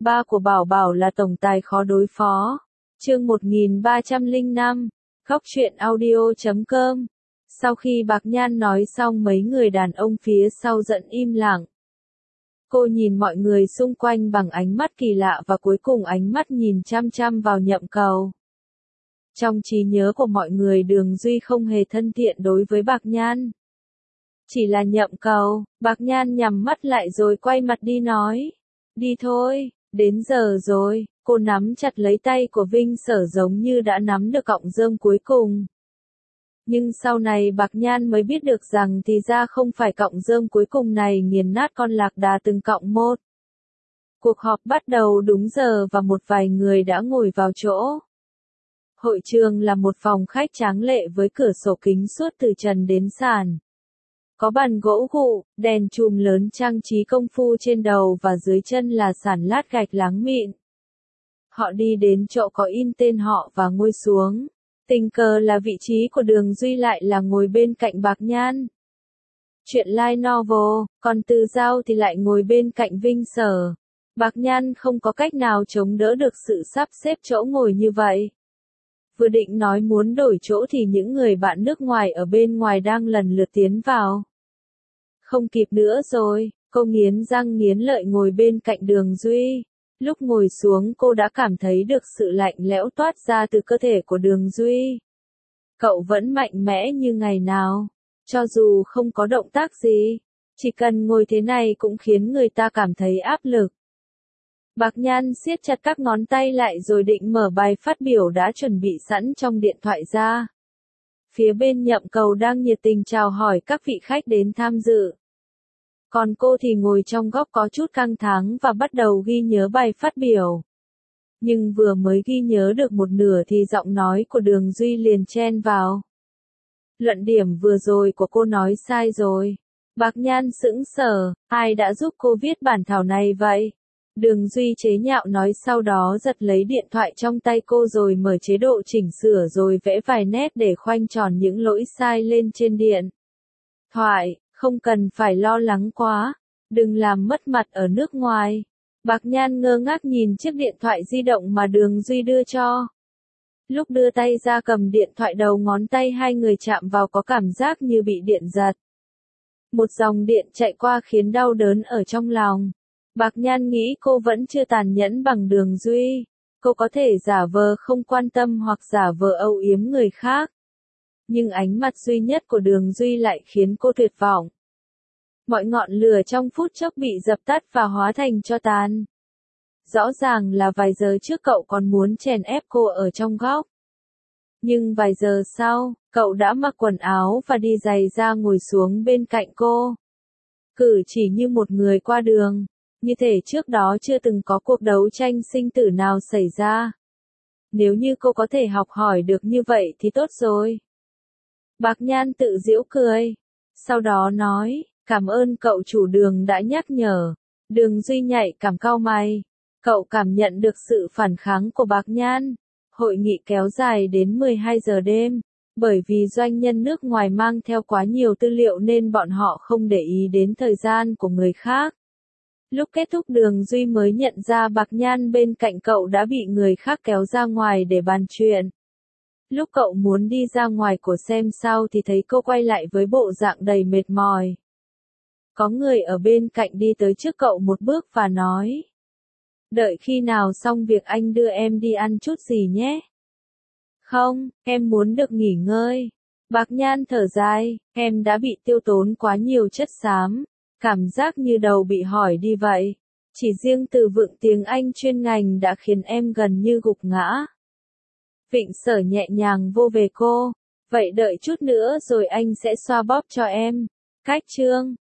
Ba của Bảo Bảo là tổng tài khó đối phó. Chương 1305, Góc truyện audio.com. Sau khi Bạc Nhan nói xong mấy người đàn ông phía sau giận im lặng. Cô nhìn mọi người xung quanh bằng ánh mắt kỳ lạ và cuối cùng ánh mắt nhìn chăm chăm vào Nhậm Cầu. Trong trí nhớ của mọi người Đường Duy không hề thân thiện đối với Bạc Nhan. Chỉ là Nhậm Cầu, Bạc Nhan nhắm mắt lại rồi quay mặt đi nói. Đi thôi, đến giờ rồi, cô nắm chặt lấy tay của Vinh Sở giống như đã nắm được cọng rơm cuối cùng. Nhưng sau này Bạc Nhan mới biết được rằng thì ra không phải cọng rơm cuối cùng này nghiền nát con lạc đà từng cọng một. Cuộc họp bắt đầu đúng giờ và một vài người đã ngồi vào chỗ. Hội trường là một phòng khách tráng lệ với cửa sổ kính suốt từ trần đến sàn. Có bàn gỗ gụ, đèn chùm lớn trang trí công phu trên đầu và dưới chân là sàn lát gạch láng mịn. Họ đi đến chỗ có in tên họ và ngồi xuống. Tình cờ là vị trí của Đường Duy lại là ngồi bên cạnh Bạc Nhan. Chuyện light novel, còn Từ Giao thì lại ngồi bên cạnh Vinh Sở. Bạc Nhan không có cách nào chống đỡ được sự sắp xếp chỗ ngồi như vậy. Vừa định nói muốn đổi chỗ thì những người bạn nước ngoài ở bên ngoài đang lần lượt tiến vào. Không kịp nữa rồi, cô nghiến răng nghiến lợi ngồi bên cạnh Đường Duy. Lúc ngồi xuống cô đã cảm thấy được sự lạnh lẽo toát ra từ cơ thể của Đường Duy. Cậu vẫn mạnh mẽ như ngày nào, cho dù không có động tác gì, chỉ cần ngồi thế này cũng khiến người ta cảm thấy áp lực. Bạc Nhan siết chặt các ngón tay lại rồi định mở bài phát biểu đã chuẩn bị sẵn trong điện thoại ra. Phía bên Nhậm Cầu đang nhiệt tình chào hỏi các vị khách đến tham dự. Còn cô thì ngồi trong góc có chút căng thẳng và bắt đầu ghi nhớ bài phát biểu. Nhưng vừa mới ghi nhớ được một nửa thì giọng nói của Đường Duy liền chen vào. Luận điểm vừa rồi của cô nói sai rồi. Bạc Nhan sững sờ, ai đã giúp cô viết bản thảo này vậy? Đường Duy chế nhạo nói sau đó giật lấy điện thoại trong tay cô rồi mở chế độ chỉnh sửa rồi vẽ vài nét để khoanh tròn những lỗi sai lên trên điện thoại. Không cần phải lo lắng quá, đừng làm mất mặt ở nước ngoài. Bạc Nhan ngơ ngác nhìn chiếc điện thoại di động mà Đường Duy đưa cho. Lúc đưa tay ra cầm điện thoại đầu ngón tay hai người chạm vào có cảm giác như bị điện giật. Một dòng điện chạy qua khiến đau đớn ở trong lòng. Bạc Nhan nghĩ cô vẫn chưa tàn nhẫn bằng Đường Duy. Cô có thể giả vờ không quan tâm hoặc giả vờ âu yếm người khác. Nhưng ánh mắt duy nhất của Đường Duy lại khiến cô tuyệt vọng. Mọi ngọn lửa trong phút chốc bị dập tắt và hóa thành tro tàn. Rõ ràng là vài giờ trước cậu còn muốn chèn ép cô ở trong góc. Nhưng vài giờ sau, cậu đã mặc quần áo và đi giày ra ngồi xuống bên cạnh cô. Cử chỉ như một người qua đường, như thể trước đó chưa từng có cuộc đấu tranh sinh tử nào xảy ra. Nếu như cô có thể học hỏi được như vậy thì tốt rồi. Bạc Nhan tự giễu cười. Sau đó nói, cảm ơn cậu chủ Đường đã nhắc nhở. Đường Duy nhạy cảm cau mày. Cậu cảm nhận được sự phản kháng của Bạc Nhan. Hội nghị kéo dài đến 12 giờ đêm. Bởi vì doanh nhân nước ngoài mang theo quá nhiều tư liệu nên bọn họ không để ý đến thời gian của người khác. Lúc kết thúc Đường Duy mới nhận ra Bạc Nhan bên cạnh cậu đã bị người khác kéo ra ngoài để bàn chuyện. Lúc cậu muốn đi ra ngoài của xem sao thì thấy cô quay lại với bộ dạng đầy mệt mỏi. Có người ở bên cạnh đi tới trước cậu một bước và nói. Đợi khi nào xong việc anh đưa em đi ăn chút gì nhé. Không, em muốn được nghỉ ngơi. Bạc Nhan thở dài, em đã bị tiêu tốn quá nhiều chất xám. Cảm giác như đầu bị hỏi đi vậy. Chỉ riêng từ vựng tiếng Anh chuyên ngành đã khiến em gần như gục ngã. Vịnh Sở nhẹ nhàng vô về cô. Vậy đợi chút nữa rồi anh sẽ xoa bóp cho em. Cách chương